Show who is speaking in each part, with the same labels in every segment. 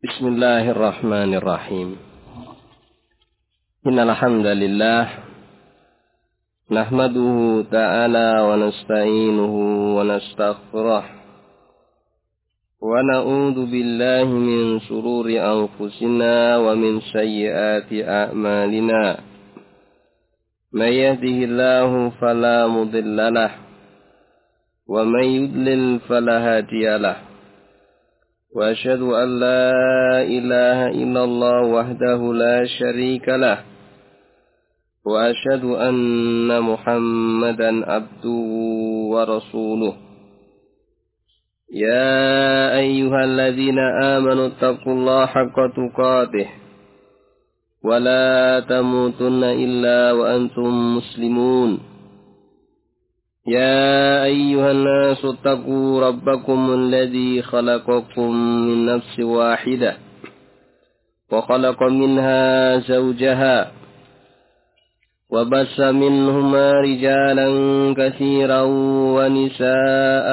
Speaker 1: Bismillahirrahmanirrahim. Innal hamdalillah nahmaduhu ta'ala wa nasta'inuhu wa nastaghfiruh wa na'udzu billahi min shururi anfusina wa min sayyiati a'malina. May yahdihillahu fala mudilla lahu wa may yudlil fala hadiya lahu. وأشهد أن لا إله إلا الله وحده لا شريك له وأشهد أن محمدا عبده ورسوله يا أيها الذين آمنوا اتقوا الله حق تقاته ولا تموتن إلا وأنتم مسلمون يا أيها الناس اتقوا ربكم الذي خلقكم من نفس واحدة وخلق منها زوجها وبث منهما رجالا كثيرا ونساء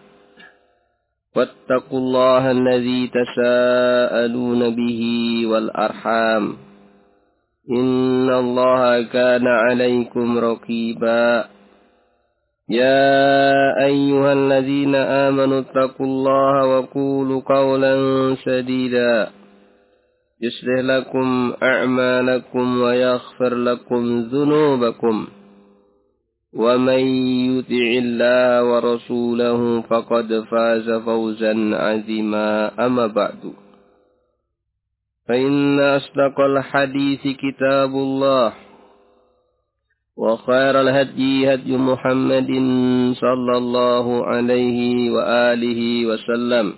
Speaker 1: واتقوا الله الذي تساءلون به والأرحام إن الله كان عليكم رقيبا يا أيها الذين آمنوا اتقوا الله وقولوا قولا سديدا يصلح لكم أعمالكم ويغفر لكم ذنوبكم ومن يطع الله ورسوله فقد فاز فوزا عظيما أما بعد فإن أصدق الحديث كتاب الله وخير الهدي هدي محمد صلى الله عليه وآله وسلم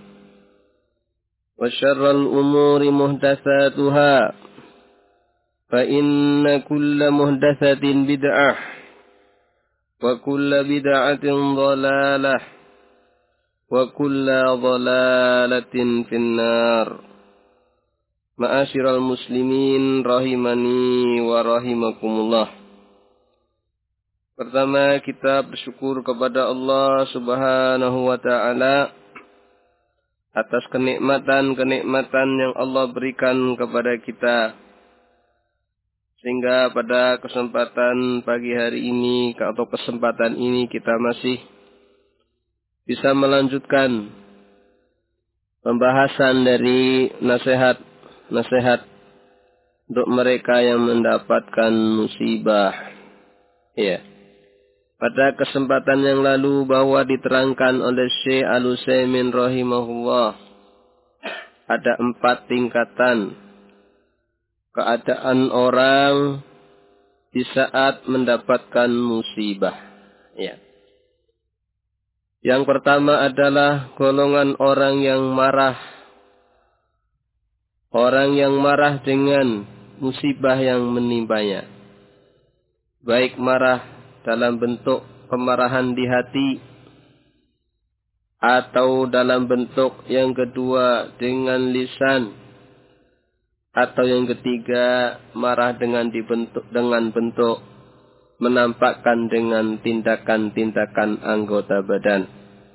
Speaker 1: وشر الأمور محدثاتها فإن كل محدثة بدعة وكل بدعة ضلالة وكل ضلالة في النار. Ma'asyiral muslimin rahimani wa rahimakumullah. Pertama, kita bersyukur kepada Allah Subhanahu wa ta'ala atas kenikmatan-kenikmatan yang Allah berikan kepada kita. Sehingga pada kesempatan pagi hari ini atau kesempatan ini kita masih bisa melanjutkan pembahasan dari nasihat untuk mereka yang mendapatkan musibah. Ya. Pada kesempatan yang lalu bahwa diterangkan oleh Syekh Al-Utsaimin rahimahullah ada 4 tingkatan keadaan orang di saat mendapatkan musibah. Ya. Yang pertama adalah golongan orang yang marah. Orang yang marah dengan musibah yang menimpanya. Baik marah dalam bentuk kemarahan di hati atau dalam bentuk yang kedua dengan lisan atau yang ketiga marah dengan bentuk menampakkan dengan tindakan-tindakan anggota badan.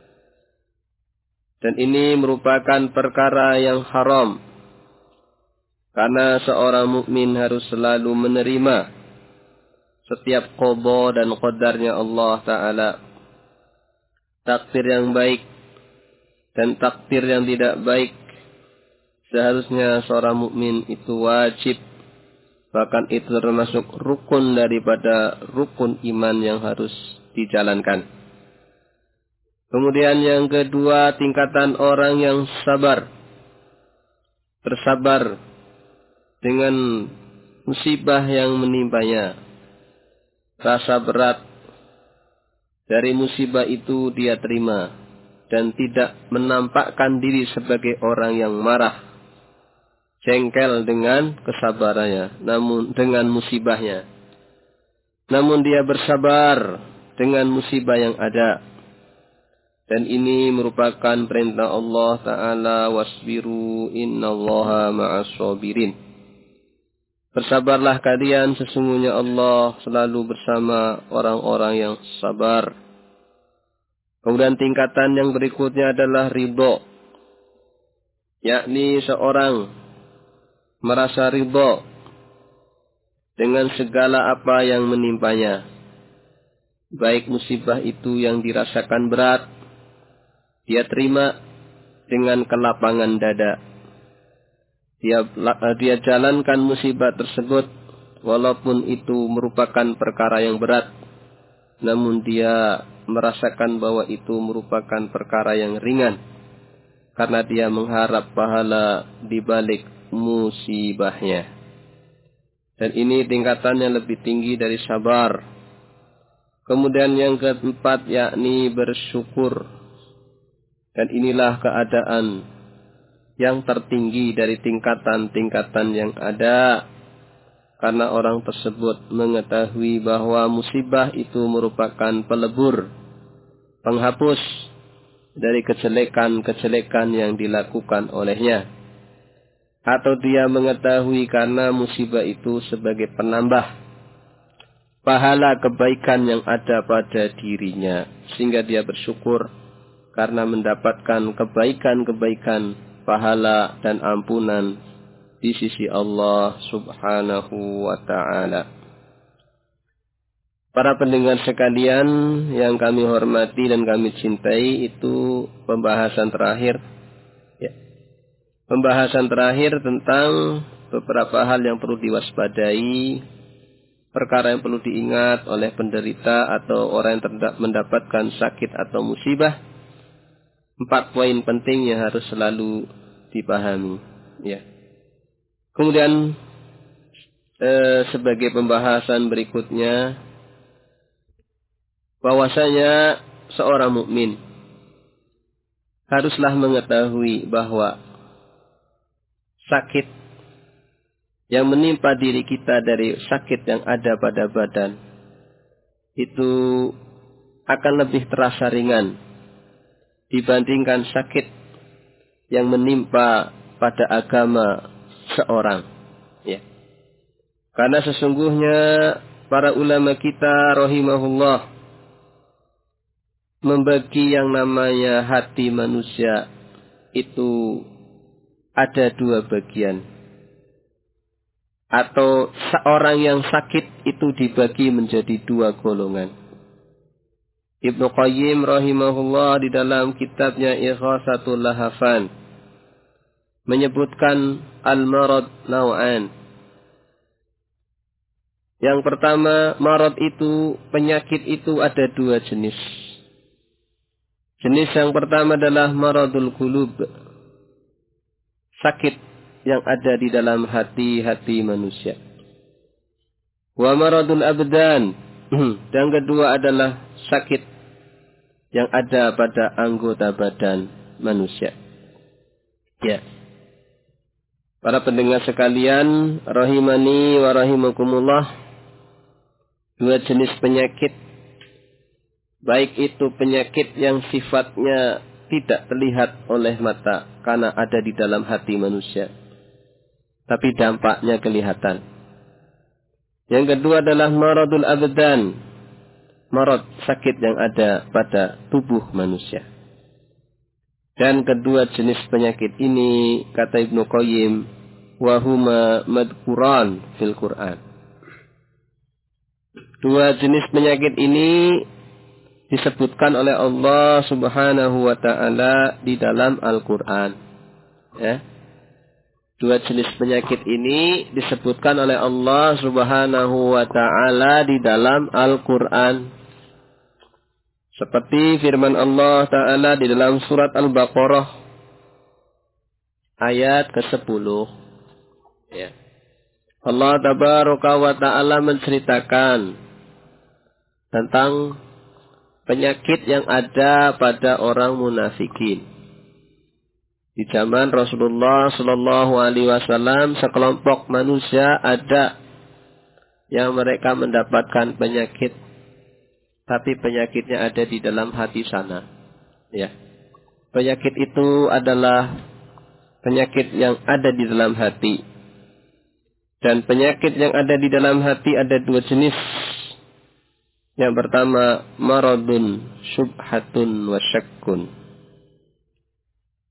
Speaker 1: Dan ini merupakan perkara yang haram karena seorang mukmin harus selalu menerima setiap qada dan qadarnya Allah Ta'ala. Takdir yang baik dan takdir yang tidak baik. Seharusnya seorang mukmin itu wajib. Bahkan itu termasuk rukun daripada rukun iman yang harus dijalankan. Kemudian yang kedua, tingkatan orang yang sabar. Bersabar dengan musibah yang menimpanya. Rasa berat dari musibah itu dia terima dan tidak menampakkan diri sebagai orang yang marah, jengkel dengan kesabarannya, namun dengan musibahnya. Namun dia bersabar dengan musibah yang ada. Dan ini merupakan perintah Allah Ta'ala, wasbiru innallaha ma'as sabirin. Bersabarlah kalian, sesungguhnya Allah selalu bersama orang-orang yang sabar. Kemudian tingkatan yang berikutnya adalah ridho. yakni seorang merasa ridha dengan segala apa yang menimpanya, baik musibah itu yang dirasakan berat, dia terima dengan kelapangan dada. Dia jalankan musibah tersebut walaupun itu merupakan perkara yang berat, namun dia merasakan bahwa itu merupakan perkara yang ringan karena dia mengharap pahala di balik musibahnya. Dan ini tingkatannya lebih tinggi dari sabar. Kemudian yang keempat yakni bersyukur. Dan inilah keadaan yang tertinggi dari tingkatan-tingkatan yang ada. Karena orang tersebut mengetahui bahwa musibah itu merupakan pelebur, penghapus dari kejelekan-kejelekan yang dilakukan olehnya. Atau dia mengetahui karena musibah itu sebagai penambah pahala kebaikan yang ada pada dirinya. Sehingga dia bersyukur karena mendapatkan kebaikan-kebaikan, pahala dan ampunan di sisi Allah subhanahu wa ta'ala. Para pendengar sekalian yang kami hormati dan kami cintai, itu pembahasan terakhir. Pembahasan terakhir tentang beberapa hal yang perlu diwaspadai, perkara yang perlu diingat oleh penderita atau orang yang mendapatkan sakit atau musibah. 4 poin penting yang harus selalu dipahami. Ya. Kemudian sebagai pembahasan berikutnya, bahwasanya seorang mukmin haruslah mengetahui bahwa sakit yang menimpa diri kita dari sakit yang ada pada badan itu akan lebih terasa ringan dibandingkan sakit yang menimpa pada agama seorang. Ya. Karena sesungguhnya para ulama kita rahimahullah membagi yang namanya hati manusia itu ada 2 bagian. Atau seorang yang sakit itu dibagi menjadi 2 golongan. Ibnu Qayyim rahimahullah di dalam kitabnya Ighatsatul Lahafan menyebutkan al-marad naw'an. Yang pertama, marad itu, penyakit itu ada 2 jenis. Jenis yang pertama adalah maradul qulub, sakit yang ada di dalam hati-hati manusia. Wa maradul abdan, dan kedua adalah sakit yang ada pada anggota badan manusia. Ya. Para pendengar sekalian, rahimani wa rahimakumullah, 2 jenis penyakit, baik itu penyakit yang sifatnya tidak terlihat oleh mata karena ada di dalam hati manusia, tapi dampaknya kelihatan. Yang kedua adalah maradul abdan, marad sakit yang ada pada tubuh manusia. Dan kedua jenis penyakit ini, kata Ibnu Qayyim, wahuma madkuran fil Quran. 2 jenis penyakit ini disebutkan oleh Allah subhanahu wa ta'ala di dalam Al-Quran. Ya. 2 jenis penyakit ini disebutkan oleh Allah subhanahu wa ta'ala di dalam Al-Quran. Seperti firman Allah ta'ala di dalam surat Al-Baqarah ayat ke-10. Ya. Allah tabaraka wa ta'ala menceritakan tentang penyakit yang ada pada orang munafikin. Di zaman Rasulullah sallallahu alaihi wasallam, sekelompok manusia ada yang mereka mendapatkan penyakit, tapi penyakitnya ada di dalam hati sana. Ya. Penyakit itu adalah penyakit yang ada di dalam hati. Dan penyakit yang ada di dalam hati ada 2 jenis. Yang pertama, maradun syubhatun wa syakkun.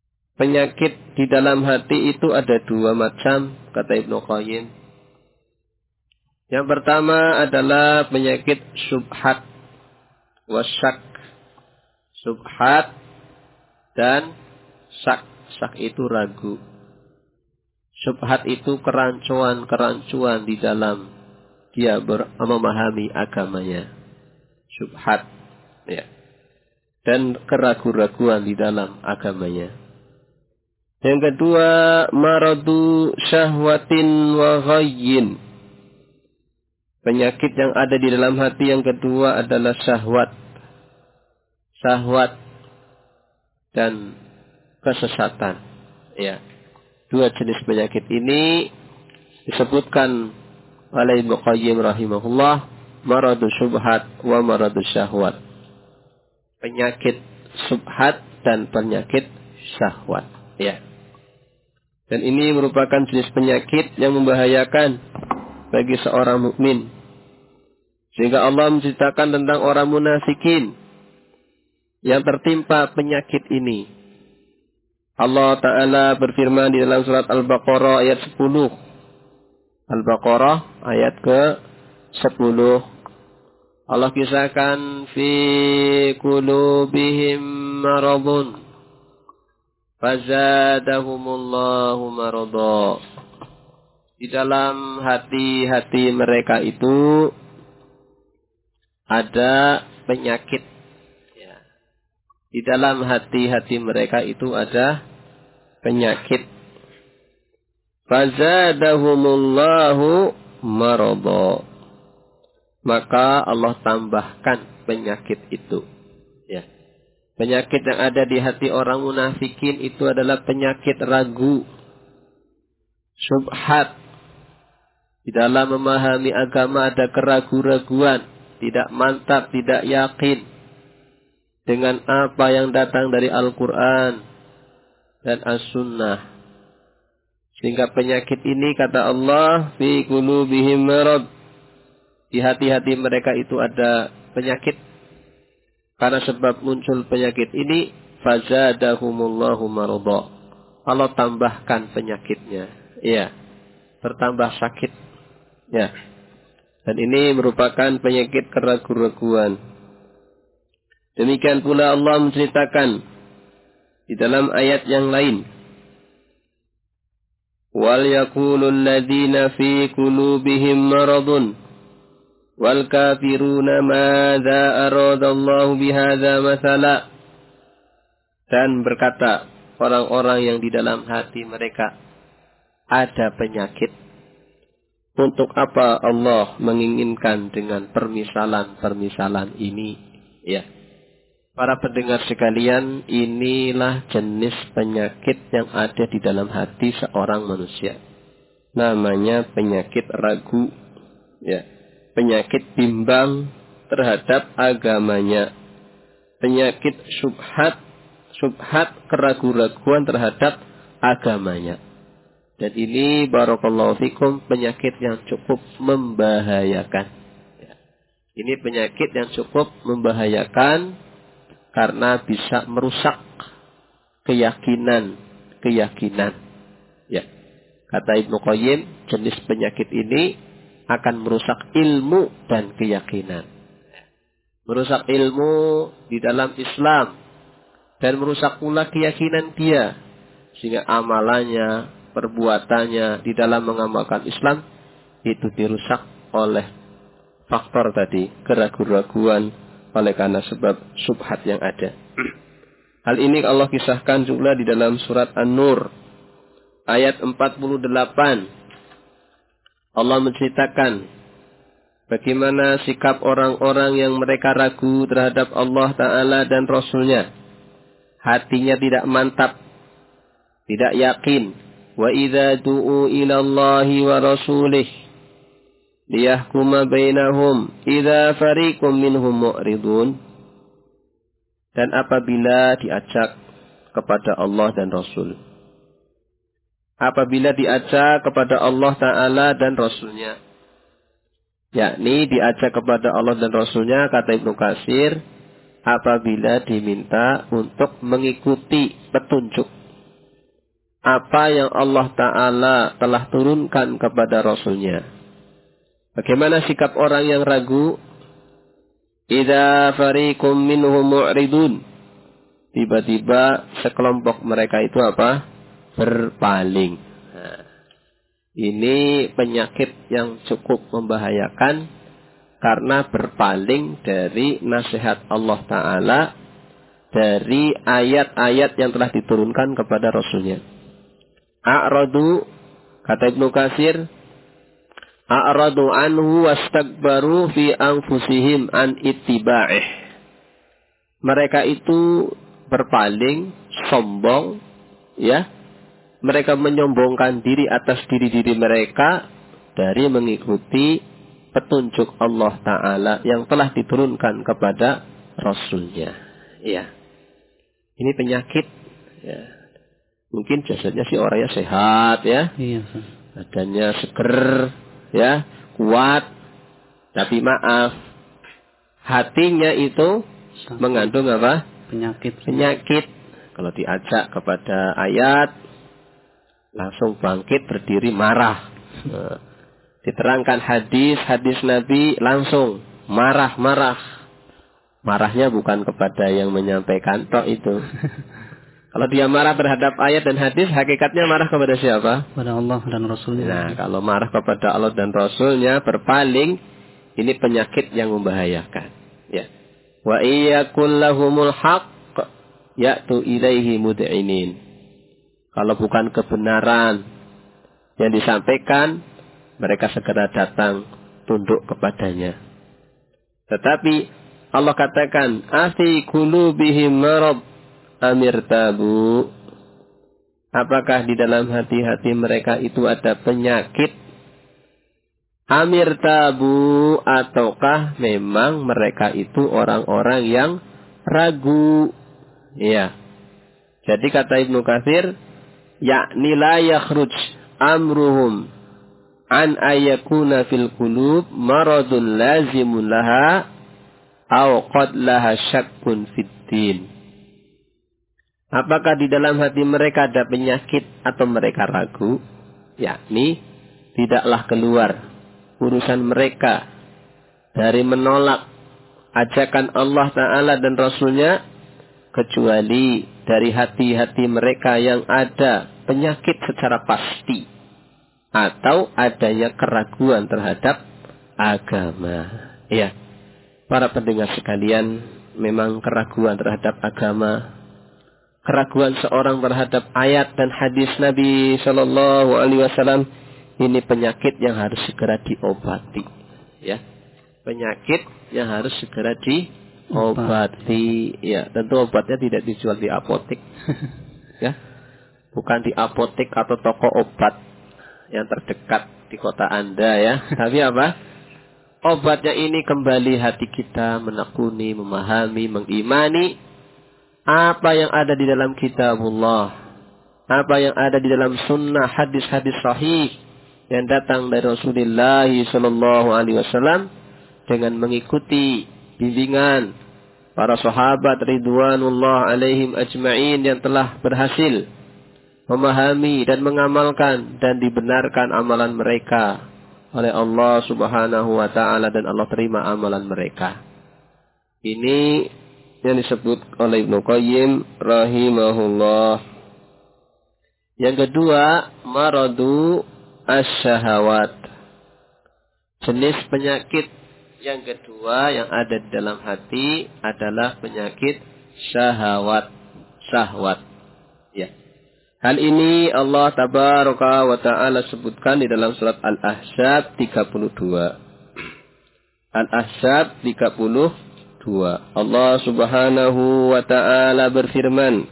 Speaker 1: penyakit di dalam hati itu ada dua macam, kata Ibnu Qayyim. Yang pertama adalah penyakit syubhat wasyak. Syubhat dan syak. Syak itu ragu. Syubhat itu kerancuan-kerancuan di dalam dia memahami agamanya. Syubhat. Ya. Dan keraguan-raguan di dalam agamanya. Yang kedua, maradu syahwatin wa ghayyin. Penyakit yang ada di dalam hati yang kedua adalah syahwat. Syahwat dan kesesatan. Ya. Dua jenis penyakit ini disebutkan oleh Ibnu Qayyim rahimahullah, maradu syubhat wa maradu syahwat. Penyakit syubhat dan penyakit syahwat. Ya. Dan ini merupakan jenis penyakit yang membahayakan bagi seorang mukmin. Sehingga Allah menceritakan tentang orang munafikin yang tertimpa penyakit ini. Allah Ta'ala berfirman di dalam surat Al-Baqarah ayat 10. Al-Baqarah ayat ke-10. Allah kisahkan fi qulubihim maradun fazadahumullahu marada. Di dalam hati-hati mereka itu ada penyakit. Ya. Di dalam hati-hati mereka itu ada penyakit. Fazadahumullahu marada. Maka Allah tambahkan penyakit itu. Ya. Penyakit yang ada di hati orang munafikin itu adalah penyakit ragu. Syubhat. Di dalam memahami agama ada keraguan-raguan, tidak mantap, tidak yakin dengan apa yang datang dari Al-Quran dan As-Sunnah. Sehingga penyakit ini, kata Allah, fi qulubihim marad. Di hati-hati mereka itu ada penyakit. Karena sebab muncul penyakit ini, fazadahumullahu marada. Allah tambahkan penyakitnya. Iya, bertambah sakit. Ya. Dan ini merupakan penyakit keraguan-raguan. Demikian pula Allah menceritakan di dalam ayat yang lain. Wal yaqulul ladzina fi qulubihim maradun wal kafiruna madza aradallahu bihadza mathala. Dan berkata orang-orang yang di dalam hati mereka ada penyakit. Untuk apa Allah menginginkan dengan permisalan-permisalan ini? Ya. Para pendengar sekalian, inilah jenis penyakit yang ada di dalam hati seorang manusia. Namanya penyakit ragu. Ya. Penyakit bimbang terhadap agamanya. Penyakit syubhat keraguan-raguan terhadap agamanya. Dan ini barakallahu fikum penyakit yang cukup membahayakan. Ya. Ini penyakit yang cukup membahayakan karena bisa merusak keyakinan. Ya. Kata Ibnu Qayyim, jenis penyakit ini akan merusak ilmu dan keyakinan. Merusak ilmu di dalam Islam dan merusak pula keyakinan dia. Sehingga amalannya, perbuatannya di dalam mengamalkan Islam itu dirusak oleh faktor tadi, keraguan-raguan oleh karena sebab syubhat yang ada. Hal ini Allah kisahkan juga di dalam surat An-Nur ayat 48. Allah menceritakan bagaimana sikap orang-orang yang mereka ragu terhadap Allah Ta'ala dan Rasulnya. Hatinya tidak mantap, tidak yakin. Wa idza du'u ila Allahi wa rasulih liyahkuma bainahum idza fariqum minhum mu'ridun. Dan apabila diajak kepada Allah dan Rasul, apabila diajak kepada Allah Ta'ala dan Rasulnya, yakni diajak kepada Allah dan Rasulnya, kata Ibnu Katsir, apabila diminta untuk mengikuti petunjuk apa yang Allah Ta'ala telah turunkan kepada Rasulnya. Bagaimana sikap orang yang ragu? Idza fariqum minhum mu'ridun. Tiba-tiba sekelompok mereka itu apa? Berpaling. Nah, ini penyakit yang cukup membahayakan karena berpaling dari nasihat Allah Ta'ala, dari ayat-ayat yang telah diturunkan kepada Rasulnya. A'radu, kata Ibnu Katsir, a'radu anhu wastakbaru fi anfusihim an ittiba'ih. Mereka itu berpaling, sombong, ya. Mereka menyombongkan diri atas diri-diri mereka dari mengikuti petunjuk Allah Ta'ala yang telah diturunkan kepada Rasulnya. Ya. Ini penyakit. Ya. Mungkin jasadnya si orangnya sehat, ya.
Speaker 2: Iya.
Speaker 1: Badannya seger, ya, kuat. Tapi maaf, hatinya itu mengandung apa? Penyakit. Kalau diajak kepada ayat, langsung bangkit berdiri marah. Nah, diterangkan hadis Nabi, langsung marah. Marahnya bukan kepada yang menyampaikan tok itu. Kalau dia marah terhadap ayat dan hadis, hakikatnya marah kepada siapa?
Speaker 2: Kepada Allah dan Rasulnya.
Speaker 1: Nah, kalau marah kepada Allah dan Rasulnya, berpaling, ini penyakit yang membahayakan. Ya. Wa iyakul lahumul haqq ya'tu ilaihi mud'inin. Kalau bukan kebenaran yang disampaikan, mereka segera datang tunduk kepadanya. Tetapi Allah katakan, afi qulubihim marad amirtabu. Apakah di dalam hati-hati mereka itu ada penyakit? Amirtabu, ataukah memang mereka itu orang-orang yang ragu? Ya. Jadi kata Ibnu Katsir, yakni la yakhruj amruhum an ayakuna fil qulub maradun lazimun laha aw qad laha syakkun fid din. Apakah di dalam hati mereka ada penyakit atau mereka ragu? Yakni tidaklah keluar urusan mereka dari menolak ajakan Allah Ta'ala dan Rasulnya, kecuali dari hati-hati mereka yang ada penyakit secara pasti atau adanya keraguan terhadap agama. Ya, para pendengar sekalian, memang keraguan terhadap agama, keraguan seorang terhadap ayat dan hadis Nabi Shallallahu Alaihi Wasallam, ini penyakit yang harus segera diobati. Ya, penyakit yang harus segera diobati. Ya, tentu obatnya tidak dijual di apotek. Ya, bukan di apotek atau toko obat yang terdekat di kota Anda, ya. Tapi apa? Obatnya ini kembali hati kita menekuni, memahami, mengimani apa yang ada di dalam kitabullah, apa yang ada di dalam sunnah, hadis-hadis sahih yang datang dari Rasulullah Sallallahu Alaihi Wasallam, dengan mengikuti bimbingan para sahabat ridwanullah alaihim ajma'in yang telah berhasil memahami dan mengamalkan dan dibenarkan amalan mereka oleh Allah Subhanahu wa Ta'ala, dan Allah terima amalan mereka. Ini yang disebut oleh Ibnu Qayyim rahimahullah. Yang kedua, maradu asyahawat. Jenis penyakit yang kedua yang ada di dalam hati adalah penyakit syahwat. Ya. Hal ini Allah Tabaraka wa Ta'ala sebutkan di dalam surat Al-Ahzab 32. Al-Ahzab 32. Allah Subhanahu wa Ta'ala berfirman,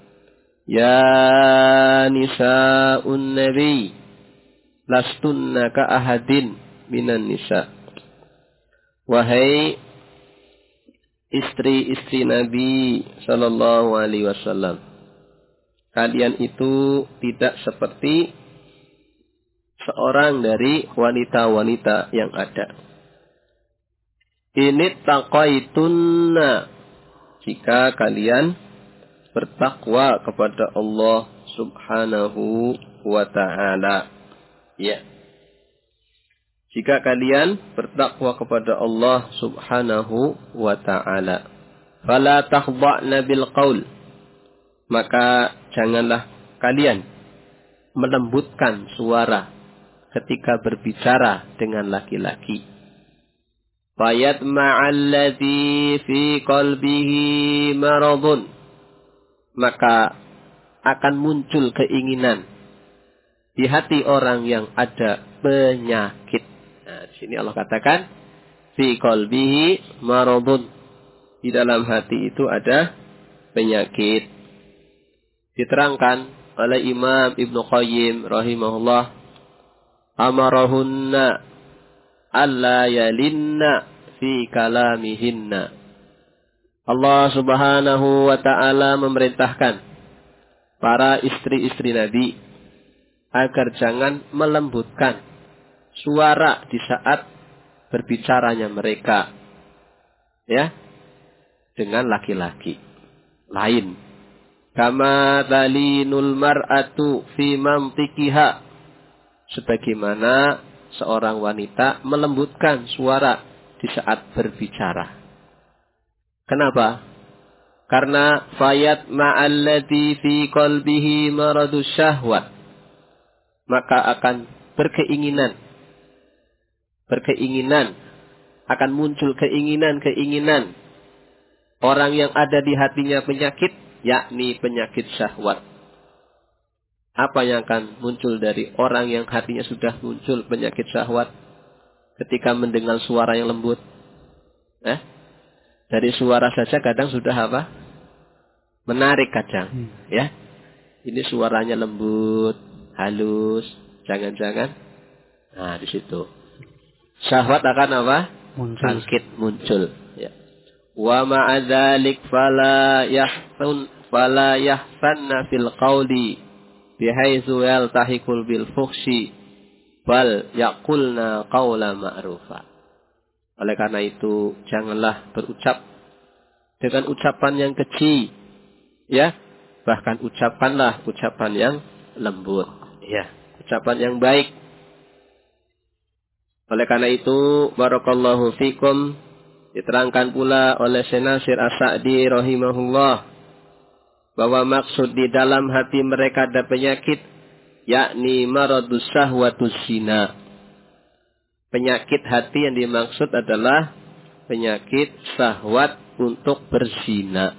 Speaker 1: Ya nisa'un nabi, lastunna ka ahadin minan nisa. Wahai istri-istri Nabi Sallallahu Alaihi Wasallam, kalian itu tidak seperti seorang dari wanita-wanita yang ada. Ini taqaitunna, jika kalian bertakwa kepada Allah Subhanahu wa ta'ala. Ya. Jika kalian bertakwa kepada Allah Subhanahu wa ta'ala, fala takhda'na bil qaul, maka janganlah kalian melembutkan suara ketika berbicara dengan laki-laki. Fayatma'alladzi fi qalbihi maradun, maka akan muncul keinginan di hati orang yang ada penyakit. Nah, di sini Allah katakan fi qalbihi maradun, di dalam hati itu ada penyakit. Diterangkan oleh Imam Ibnu Qayyim rahimahullah, amarahunna alla yalinna fi kalamihinna. Allah Subhanahu wa ta'ala memerintahkan para istri-istri Nabi agar jangan melembutkan suara di saat berbicaranya mereka, ya, dengan laki-laki lain. Kama talinul mar'atu fi mantiqiha, sebagaimana seorang wanita melembutkan suara di saat berbicara. Kenapa? Karena fayat ma'alladhi fi qalbihi maradus syahwat, maka akan berkeinginan, akan muncul keinginan orang yang ada di hatinya penyakit, yakni penyakit syahwat. Apa yang akan muncul dari orang yang hatinya sudah muncul penyakit syahwat ketika mendengar suara yang lembut? Dari suara saja kadang sudah apa? Menarik kadang. Ya. Ini suaranya lembut, halus, jangan-jangan. Nah, di situ syahwat akan apa? Bangkit, muncul. Ya. Wa ma'adzalik fala yahsanna fil qawli bihaitsu yaltahiqul bil fuhshi bal yaqulna qawla ma'rufa. Oleh karena itu, janganlah berucap dengan ucapan yang keji, ya. Bahkan ucapkanlah ucapan yang lembut, ya, ucapan yang baik. Oleh karena itu, barakallahu fikum, diterangkan pula oleh Syekh Nasir As-Sa'di rahimahullah bahwa maksud di dalam hati mereka ada penyakit, yakni maradus syahwatus zina. Penyakit hati yang dimaksud adalah penyakit syahwat untuk berzina.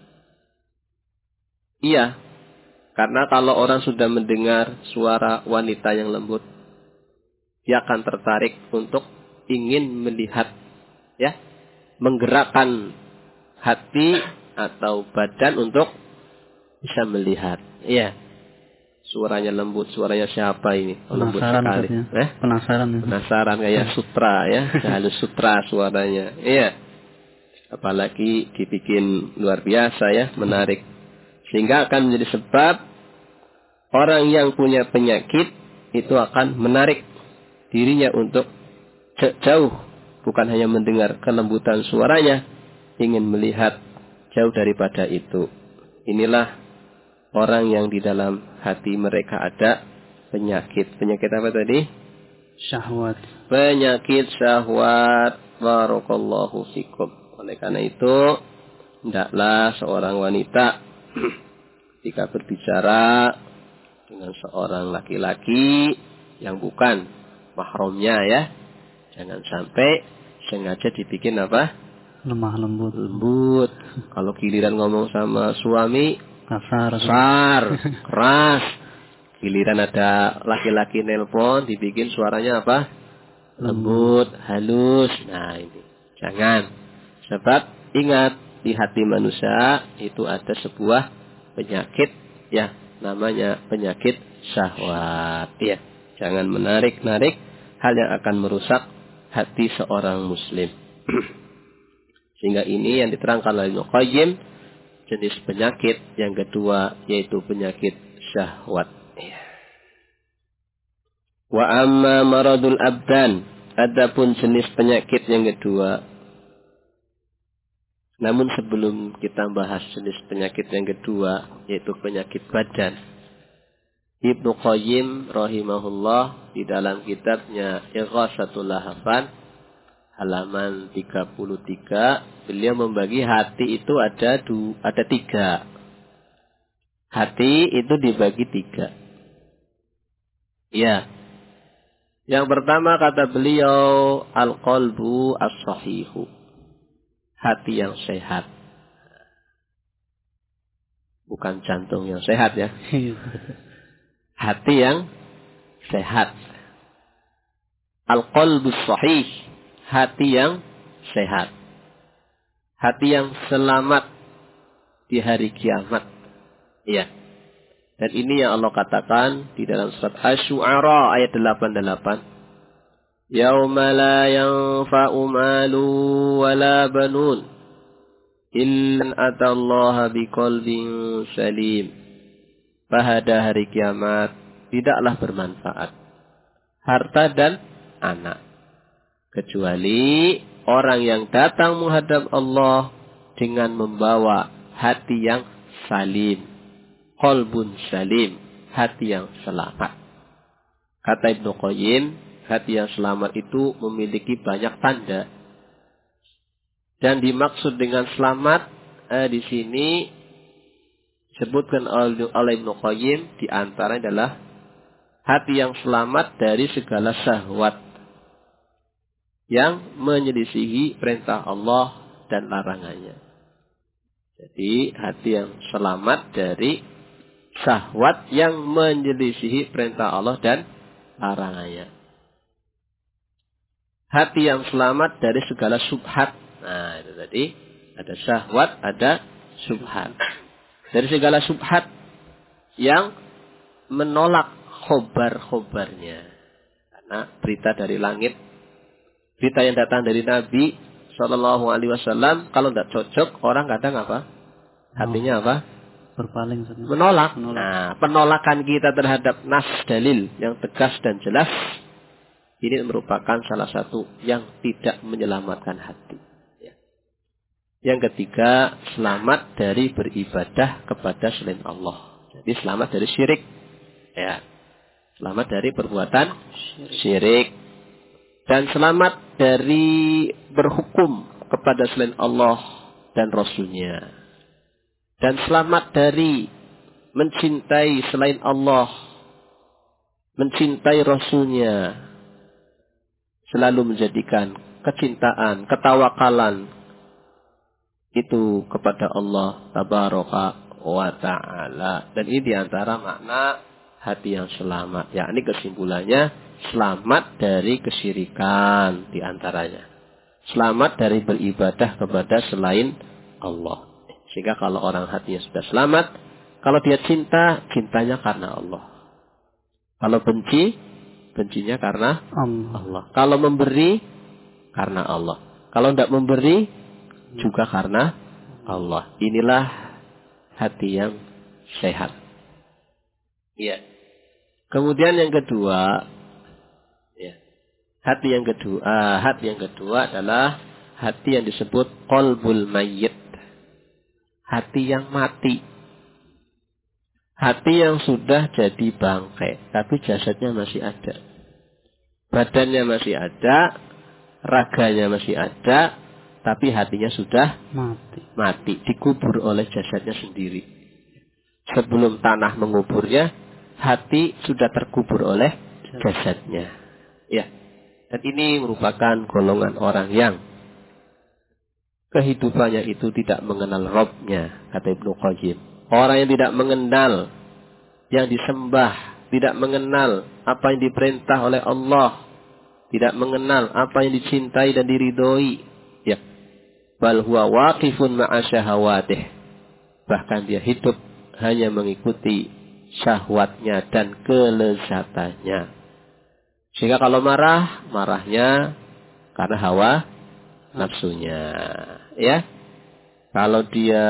Speaker 1: Iya, karena kalau orang sudah mendengar suara wanita yang lembut, dia akan tertarik untuk ingin melihat, ya, menggerakkan hati atau badan untuk bisa melihat. Iya. Suaranya lembut, suaranya siapa ini? Lembut sekali. Penasaran kayak sutra, ya, halus sutra suaranya. Iya. Apalagi dibikin luar biasa, ya, menarik. Sehingga akan menjadi sebab orang yang punya penyakit itu akan menarik dirinya untuk jauh, bukan hanya mendengar kelembutan suaranya, ingin melihat jauh daripada itu. Inilah orang yang di dalam hati mereka ada penyakit. Penyakit apa tadi?
Speaker 2: Syahwat.
Speaker 1: Penyakit syahwat. Barakallahu fikum. Oleh karena itu, hendaklah seorang wanita ketika berbicara dengan seorang laki-laki yang bukan mahramnya, ya, jangan sampai sengaja dibikin apa?
Speaker 2: Lemah lembut.
Speaker 1: Kalau giliran ngomong sama suami,
Speaker 2: kasar,
Speaker 1: keras. Giliran ada laki-laki nelpon, dibikin suaranya apa? Lembut, halus. Nah, ini jangan. Sebab ingat, di hati manusia itu ada sebuah penyakit, ya, namanya penyakit syahwat, ya. Jangan menarik-narik hal yang akan merusak hati seorang muslim. Sehingga ini yang diterangkan oleh Ibnu Qayyim, jenis penyakit yang kedua, yaitu penyakit syahwat. Wa amma maradul abdan, adapun jenis penyakit yang kedua, Namun sebelum kita bahas jenis penyakit yang kedua, yaitu penyakit badan, Ibnu Qayyim rahimahullah di dalam kitabnya Ighatsatul Lahfan halaman 33, beliau membagi hati itu ada tiga. Hati itu dibagi tiga. Ya. Yang pertama kata beliau al-qalbu as-sahihu. Hati yang sehat. Bukan jantung yang sehat ya. Hati yang sehat. Al-qalbu as-sahih. Hati yang sehat. Hati yang selamat di hari kiamat. Iya. Dan ini yang Allah katakan di dalam surat Asy-Syu'ara ayat 88. Yauma la yanfa'u malu wa la banun illa atallaha biqalbin salim. Pada hari kiamat tidaklah bermanfaat harta dan anak kecuali orang yang datang menghadap Allah dengan membawa hati yang salim. Qalbun salim, hati yang selamat. Kata Ibnu Qayyim, hati yang selamat itu memiliki banyak tanda. Dan dimaksud dengan selamat di sini disebutkan oleh Ibnu Qayyim di antara adalah hati yang selamat dari segala syahwat yang menyelisihi perintah Allah dan larangannya. Jadi hati yang selamat dari syahwat yang menyelisihi perintah Allah dan larangannya. Hati yang selamat dari segala syubhat. Nah, itu tadi. Ada syahwat, ada syubhat. Dari segala syubhat yang menolak khobar-khobarnya. Karena berita dari langit, berita yang datang dari Nabi SAW, kalau tidak cocok, orang kadang apa? Hatinya apa?
Speaker 2: Berpaling.
Speaker 1: Menolak. Nah, penolakan kita terhadap nas dalil yang tegas dan jelas ini merupakan salah satu yang tidak menyelamatkan hati. Ya. Yang ketiga, selamat dari beribadah kepada selain Allah. Jadi selamat dari syirik. Ya. Selamat dari perbuatan syirik. Dan selamat dari berhukum kepada selain Allah dan Rasulnya. Dan selamat dari mencintai selain Allah, mencintai Rasulnya, selalu menjadikan kecintaan, ketawakalan itu kepada Allah Tabaraka wa Ta'ala. Dan ini diantara makna hati yang selamat. Yakni kesimpulannya, selamat dari kesyirikan diantaranya. Selamat dari beribadah kepada selain Allah. Sehingga kalau orang hatinya sudah selamat, kalau dia cinta, cintanya karena Allah. Kalau benci, bencinya karena Allah. Kalau memberi, karena Allah. Kalau tidak memberi, juga karena Allah. Inilah hati yang sehat. Ya. Kemudian yang kedua, ya. Hati yang kedua adalah hati yang disebut qalbul mayyit. Hati yang mati. Hati yang sudah jadi bangkai. Tapi jasadnya masih ada. Badannya masih ada. Raganya masih ada. Tapi hatinya sudah mati. Dikubur oleh jasadnya sendiri. Sebelum tanah menguburnya, hati sudah terkubur oleh jasadnya. Ya. Dan ini merupakan golongan orang yang kehidupannya itu tidak mengenal Rabb-nya, kata Ibnu Qayyim. Orang yang tidak mengenal yang disembah, tidak mengenal apa yang diperintah oleh Allah, tidak mengenal apa yang dicintai dan diridhoi. Ya. Bal huwa waqifun ma'a syahawatih. Bahkan dia hidup hanya mengikuti syahwatnya dan kelezatannya. Sehingga kalau marah, marahnya karena hawa nafsunya. Ya. Kalau dia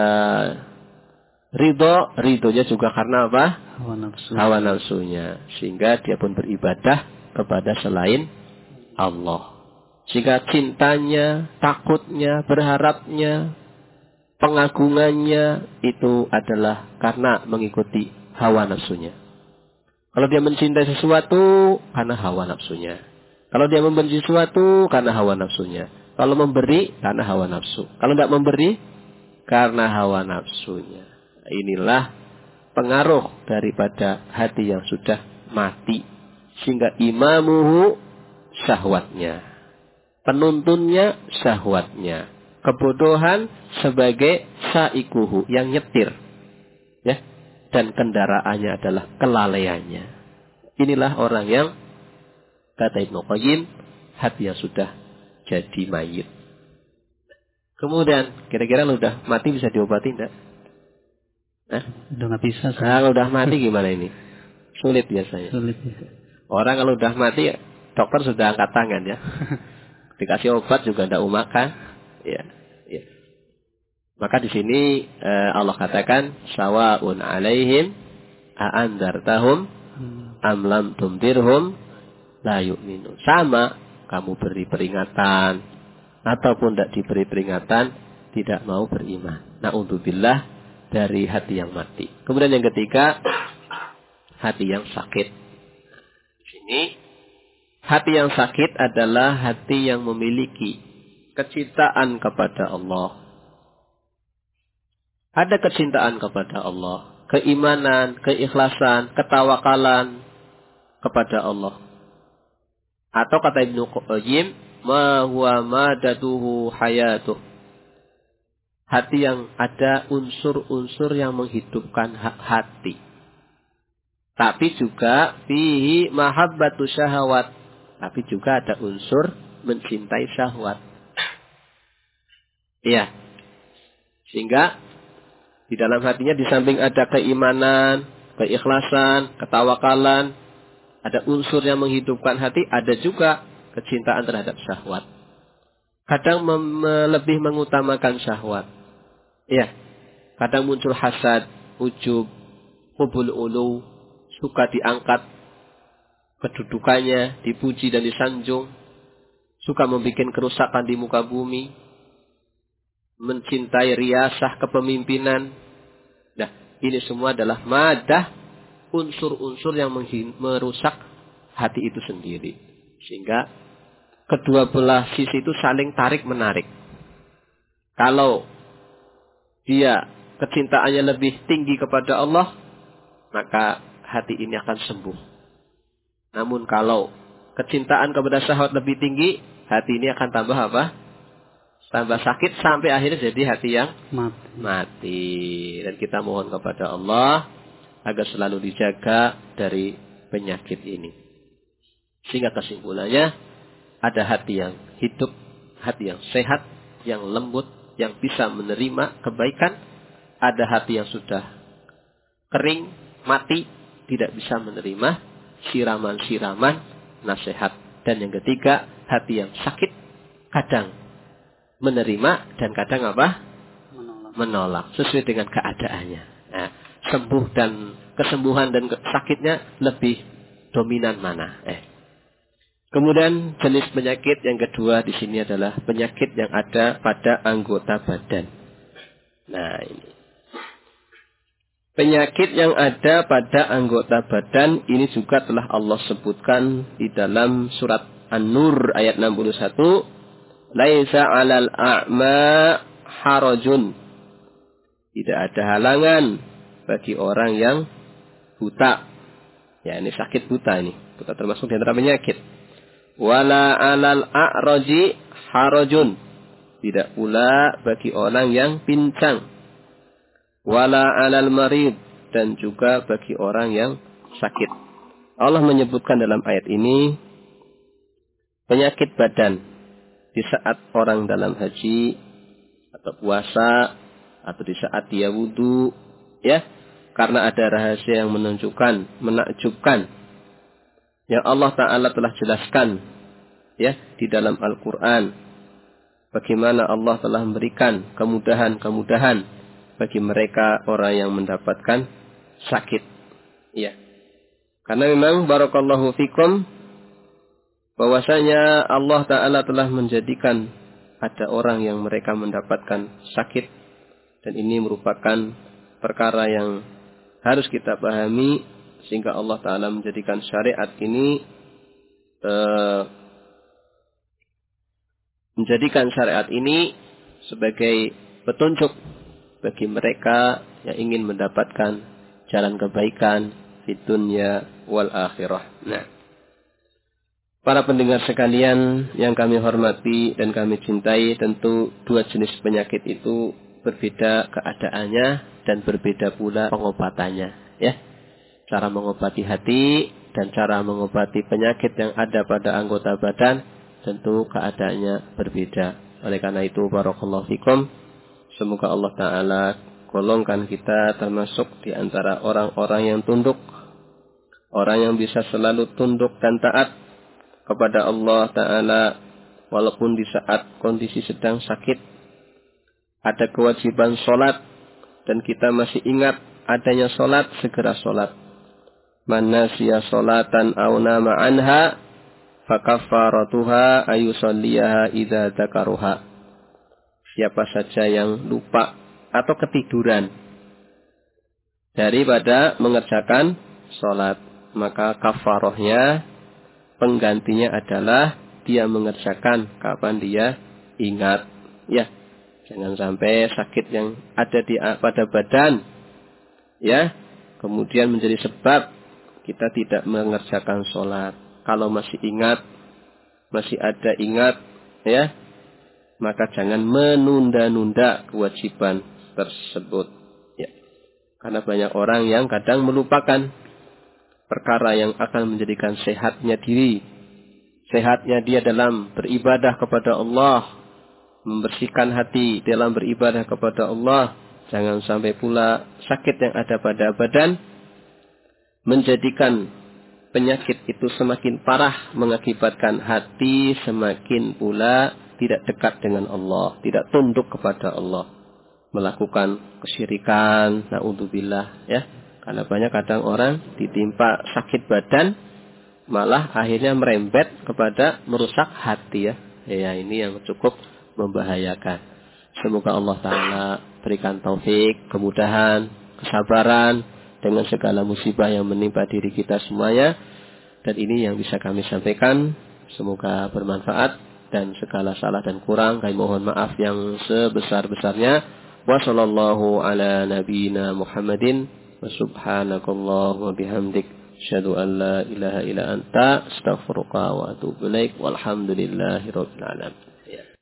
Speaker 1: ridhonya juga karena apa? Hawa nafsunya. Sehingga dia pun beribadah kepada selain Allah. Sehingga cintanya, takutnya, berharapnya pengagungannya itu adalah karena mengikuti hawa nafsunya. Kalau dia mencintai sesuatu, karena hawa nafsunya. Kalau dia membenci sesuatu, karena hawa nafsunya. Kalau memberi, karena hawa nafsu. Kalau tidak memberi, karena hawa nafsunya. Inilah pengaruh daripada hati yang sudah mati. Sehingga imamuhu syahwatnya. Penuntunnya syahwatnya. Kebodohan sebagai saikuhu, yang nyetir. Ya. Dan kendaraannya adalah kelalaiannya. Inilah orang yang, kata Ibnu Qayyim, hati yang sudah jadi mayit. Kemudian, kira-kira kalau udah mati bisa diobati enggak?
Speaker 2: Udah nggak bisa.
Speaker 1: Kalau udah mati gimana ini? Sulit biasanya.
Speaker 2: Sulit ya.
Speaker 1: Orang kalau udah mati, dokter sudah angkat tangan ya. Dikasih obat juga tidak mau makan. Ya, ya. Maka di sini Allah katakan sawaun alaihim a'andartahum am lam tundirhum la yu'minun. Sama kamu beri peringatan ataupun tidak diberi peringatan, tidak mau beriman. Na'udzubillah dari hati yang mati. Kemudian yang ketiga, hati yang sakit. Di sini hati yang sakit adalah hati yang memiliki kecintaan kepada Allah. Ada kecintaan kepada Allah, keimanan, keikhlasan, ketawakalan kepada Allah. Atau kata Ibnu Qayyim, ma huwa madatuhu hayatuh. Hati yang ada unsur-unsur yang menghidupkan hati. Tapi juga fihi mahabbatu syahwat. Tapi juga ada unsur mencintai syahwat. Iya. Sehingga di dalam hatinya di samping ada keimanan, keikhlasan, ketawakalan, ada unsur yang menghidupkan hati, ada juga kecintaan terhadap syahwat. Kadang lebih mengutamakan syahwat. Ya, kadang muncul hasad, ujub, hubul ulu, suka diangkat kedudukannya, dipuji dan disanjung, suka membuat kerusakan di muka bumi, mencintai riasah kepemimpinan. Nah, ini semua adalah madah, unsur-unsur yang merusak hati itu sendiri. Sehingga kedua belah sisi itu saling tarik-menarik. Kalau dia kecintaannya lebih tinggi kepada Allah, maka hati ini akan sembuh. Namun kalau kecintaan kepada syahwat lebih tinggi, hati ini akan tambah apa? Tambah sakit sampai akhirnya jadi hati yang mati. Dan kita mohon kepada Allah agar selalu dijaga dari penyakit ini. Sehingga kesimpulannya, ada hati yang hidup, hati yang sehat, yang lembut, yang bisa menerima kebaikan. Ada hati yang sudah kering, mati, tidak bisa menerima siraman-siraman nasihat. Dan yang ketiga, hati yang sakit, kadang menerima dan kadang apa? Menolak. Sesuai dengan keadaannya. Nah, sembuh dan kesembuhan dan sakitnya lebih dominan mana? Kemudian jenis penyakit yang kedua di sini adalah penyakit yang ada pada anggota badan. Nah, ini. Penyakit yang ada pada anggota badan ini juga telah Allah sebutkan di dalam surat An-Nur ayat 61. Laisa 'alal a'ma harajun. Tidak ada halangan bagi orang yang buta. Ya, ini sakit buta ini. Buta termasuk di antara penyakit. Wala 'alal a'raji harajun. Tidak pula bagi orang yang pincang. Wala 'alal marid, dan juga bagi orang yang sakit. Allah menyebutkan dalam ayat ini penyakit badan. Di saat orang dalam haji atau puasa atau di saat dia wudu, ya, karena ada rahasia yang menakjubkan yang Allah Ta'ala telah jelaskan, ya, di dalam Al-Quran, bagaimana Allah telah memberikan kemudahan-kemudahan bagi mereka orang yang mendapatkan sakit, ya. Karena memang barakallahu fikum, bahwasanya Allah Ta'ala telah menjadikan ada orang yang mereka mendapatkan sakit Dan ini merupakan perkara yang harus kita pahami, sehingga Allah Ta'ala menjadikan syariat ini sebagai petunjuk bagi mereka yang ingin mendapatkan jalan kebaikan di dunia wal akhirah. Nah, para pendengar sekalian yang kami hormati dan kami cintai, tentu dua jenis penyakit itu berbeda keadaannya dan berbeda pula pengobatannya. Ya, cara mengobati hati dan cara mengobati penyakit yang ada pada anggota badan tentu keadaannya berbeda. Oleh karena itu, barakallahu fikum, semoga Allah Ta'ala golongkan kita termasuk di antara orang-orang yang tunduk, orang yang bisa selalu tunduk dan taat kepada Allah Ta'ala walaupun di saat kondisi sedang sakit. Ada kewajiban sholat dan kita masih ingat adanya sholat, segera sholat. Man nasiya sholatan aw nama anha fakaffaratuha ayusalliyaha idza dzakaruha. Siapa saja yang lupa atau ketiduran daripada mengerjakan sholat, maka kafarahnya, penggantinya adalah dia mengerjakan kapan dia ingat. Ya, jangan sampai sakit yang ada pada badan, ya, kemudian menjadi sebab kita tidak mengerjakan sholat. Kalau masih ingat, masih ada ingat, ya, maka jangan menunda-nunda kewajiban tersebut. Ya, karena banyak orang yang kadang melupakan perkara yang akan menjadikan sehatnya diri, sehatnya dia dalam beribadah kepada Allah, membersihkan hati dalam beribadah kepada Allah. Jangan sampai pula sakit yang ada pada badan menjadikan penyakit itu semakin parah, mengakibatkan hati semakin pula tidak dekat dengan Allah, tidak tunduk kepada Allah, melakukan kesyirikan, na'udzubillah, ya. Karena banyak kadang orang ditimpa sakit badan malah akhirnya merembet kepada merusak hati, ya. Ya, ini yang cukup membahayakan. Semoga Allah Ta'ala berikan taufik, kemudahan, kesabaran dengan segala musibah yang menimpa diri kita semuanya. Dan ini yang bisa kami sampaikan. Semoga bermanfaat, dan segala salah dan kurang kami mohon maaf yang sebesar-besarnya. Wa sallallahu ala nabiyyina Muhammadin wa subhanakallahu wa bihamdik asyhadu an la ilaha illa anta astaghfiruka wa atubu ilaik walhamdulillahi rabbil alamin.